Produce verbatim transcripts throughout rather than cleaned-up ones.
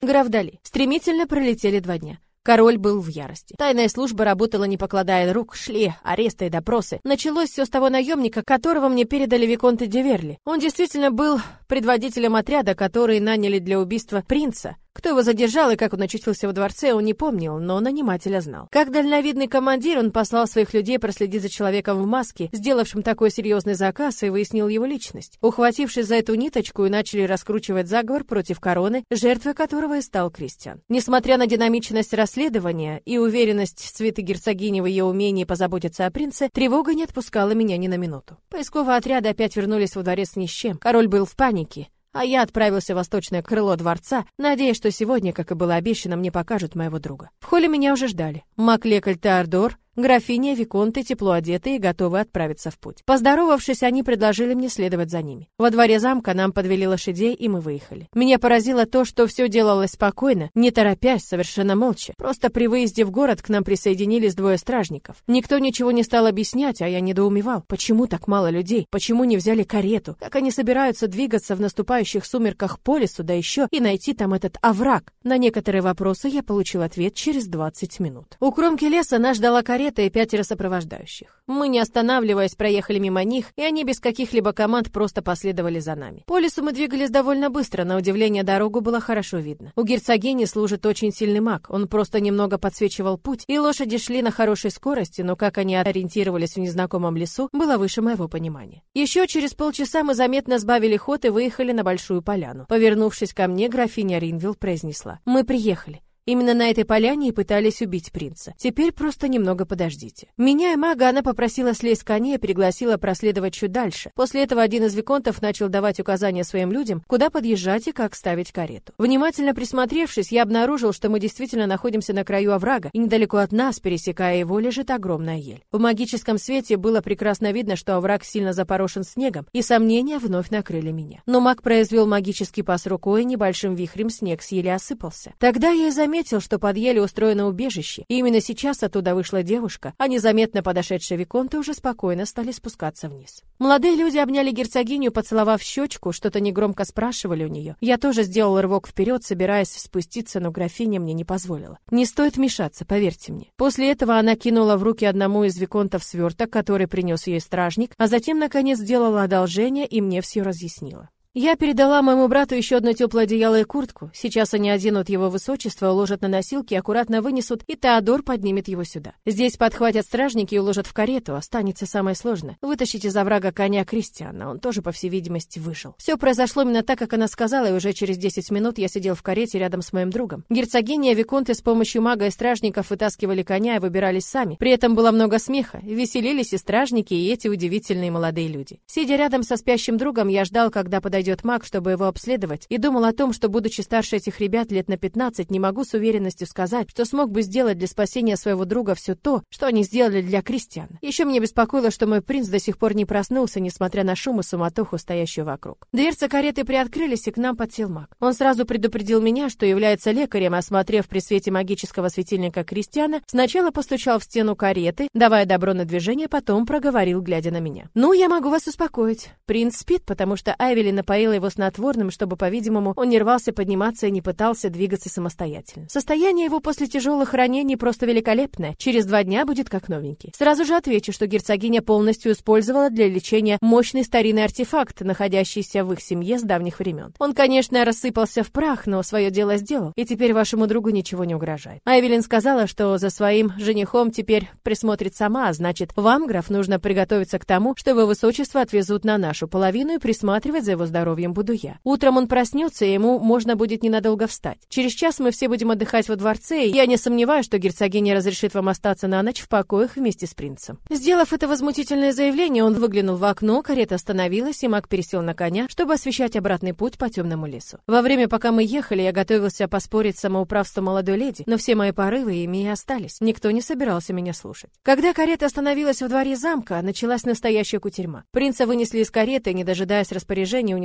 Граф Дали. Стремительно пролетели два дня. Король был в ярости. Тайная служба работала не покладая рук, шли аресты и допросы. Началось все с того наемника, которого мне передали виконты де Верли. Он действительно был предводителем отряда, который наняли для убийства принца. Кто его задержал и как он очутился во дворце, он не помнил, но нанимателя знал. Как дальновидный командир, он послал своих людей проследить за человеком в маске, сделавшим такой серьезный заказ, и выяснил его личность. Ухватившись за эту ниточку, и начали раскручивать заговор против короны, жертвой которого и стал Кристиан. Несмотря на динамичность расследования и уверенность свиты герцогини в ее умении позаботиться о принце, тревога не отпускала меня ни на минуту. Поисковые отряды опять вернулись во дворец ни с чем. Король был в панике. А я отправился в восточное крыло дворца, надеясь, что сегодня, как и было обещано, мне покажут моего друга. В холле меня уже ждали. Мак-Лекаль Теодор, графиня, виконты, тепло одетые и готовы отправиться в путь. Поздоровавшись, они предложили мне следовать за ними. Во дворе замка нам подвели лошадей, и мы выехали. Меня поразило то, что все делалось спокойно, не торопясь, совершенно молча. Просто при выезде в город к нам присоединились двое стражников. Никто ничего не стал объяснять, а я недоумевал. Почему так мало людей? Почему не взяли карету? Как они собираются двигаться в наступающих сумерках по лесу, да еще и найти там этот овраг? На некоторые вопросы я получил ответ через двадцать минут. У кромки леса нас ждала карета и пятеро сопровождающих. Мы, не останавливаясь, проехали мимо них, и они без каких-либо команд просто последовали за нами. По лесу мы двигались довольно быстро, на удивление дорогу было хорошо видно. У герцогини служит очень сильный маг, он просто немного подсвечивал путь, и лошади шли на хорошей скорости, но как они ориентировались в незнакомом лесу, было выше моего понимания. Еще через полчаса мы заметно сбавили ход и выехали на большую поляну. Повернувшись ко мне, графиня Ринвилл произнесла: «Мы приехали. Именно на этой поляне и пытались убить принца. Теперь просто немного подождите». Меня и мага она попросила слезть с коня и пригласила проследовать чуть дальше. После этого один из виконтов начал давать указания своим людям, куда подъезжать и как ставить карету. Внимательно присмотревшись, я обнаружил, что мы действительно находимся на краю оврага, и недалеко от нас, пересекая его, лежит огромная ель. В магическом свете было прекрасно видно, что овраг сильно запорошен снегом, и сомнения вновь накрыли меня. Но маг произвел магический пас рукой, и небольшим вихрем снег с ели осыпался. Тогда я и заметил, заметил, что под елью устроено убежище, и именно сейчас оттуда вышла девушка, а незаметно подошедшие виконты уже спокойно стали спускаться вниз. Молодые люди обняли герцогиню, поцеловав щечку, что-то негромко спрашивали у нее. Я тоже сделал рывок вперед, собираясь спуститься, но графиня мне не позволила. Не стоит мешаться, поверьте мне. После этого она кинула в руки одному из виконтов сверток, который принес ей стражник, а затем, наконец, сделала одолжение и мне все разъяснила. Я передала моему брату еще одно теплое одеяло и куртку. Сейчас они оденут его высочество, уложат на носилки, аккуратно вынесут, и Теодор поднимет его сюда. Здесь подхватят стражники и уложат в карету. Останется самое сложное — вытащить из оврага коня Кристиана. Он тоже, по всей видимости, выжил. Все произошло именно так, как она сказала, и уже через десять минут я сидел в карете рядом с моим другом. Герцогиня и виконты с помощью мага и стражников вытаскивали коня и выбирались сами. При этом было много смеха. Веселились и стражники, и эти удивительные молодые люди. Сидя рядом со спящим другом, я ждал, когда подойдет идет маг, чтобы его обследовать, и думал о том, что, будучи старше этих ребят лет на пятнадцать, не могу с уверенностью сказать, что смог бы сделать для спасения своего друга все то, что они сделали для Кристиана. Еще меня беспокоило, что мой принц до сих пор не проснулся, несмотря на шум и суматоху, стоящую вокруг. Дверцы кареты приоткрылись, и к нам подсел маг. Он сразу предупредил меня, что является лекарем, осмотрев при свете магического светильника Кристиана, сначала постучал в стену кареты, давая добро на движение, потом проговорил, глядя на меня: «Ну, я могу вас успокоить. Принц спит, потому что Айвелин напоила его снотворным, чтобы, по-видимому, он не рвался подниматься и не пытался двигаться самостоятельно. Состояние его после тяжелых ранений просто великолепное. Через два дня будет как новенький. Сразу же отвечу, что герцогиня полностью использовала для лечения мощный старинный артефакт, находящийся в их семье с давних времен. Он, конечно, рассыпался в прах, но свое дело сделал, и теперь вашему другу ничего не угрожает. Айвелин сказала, что за своим женихом теперь присмотрит сама, а значит, вам, граф, нужно приготовиться к тому, что его высочество отвезут на нашу половину, и присматривать за его здоровьем буду я. Утром он проснется, и ему можно будет ненадолго встать. Через час мы все будем отдыхать во дворце, и я не сомневаюсь, что герцогиня разрешит вам остаться на ночь в покоях вместе с принцем». Сделав это возмутительное заявление, он выглянул в окно, карета остановилась, и маг пересел на коня, чтобы освещать обратный путь по темному лесу. Во время, пока мы ехали, я готовился поспорить с самоуправством молодой леди, но все мои порывы ими и остались. Никто не собирался меня слушать. Когда карета остановилась во дворе замка, началась настоящая кутерьма. Принца вынесли из кареты, не дожидаясь распоряжения, унесли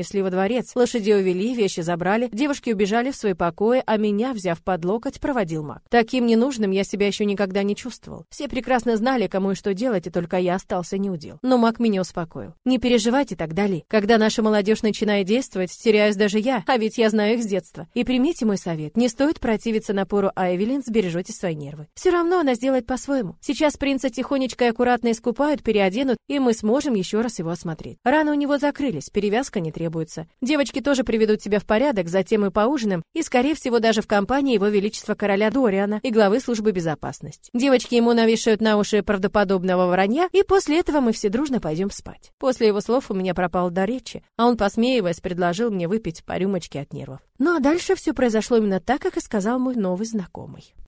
унесли во дворец. Лошадей увели, вещи забрали, девушки убежали в свои покои, а меня, взяв под локоть, проводил маг. Таким ненужным я себя еще никогда не чувствовал. Все прекрасно знали, кому и что делать, и только я остался неудел. Но маг меня успокоил. Не переживайте так, Дали. Когда наша молодежь начинает действовать, теряюсь даже я, а ведь я знаю их с детства. И примите мой совет. Не стоит противиться напору Айвелин, сбережете свои нервы. Все равно она сделает по-своему. Сейчас принца тихонечко и аккуратно искупают, переоденут, и мы сможем еще раз его осмотреть. Раны у него закрылись, перевязка не требуется. Девочки тоже приведут себя в порядок, затем мы поужинаем, и, скорее всего, даже в компании его величества короля Дориана и главы службы безопасности. Девочки ему навешают на уши правдоподобного вранья, и после этого мы все дружно пойдем спать. После его слов у меня пропал дар речи, а он, посмеиваясь, предложил мне выпить по рюмочке от нервов. Ну а дальше все произошло именно так, как и сказал мой новый знакомый.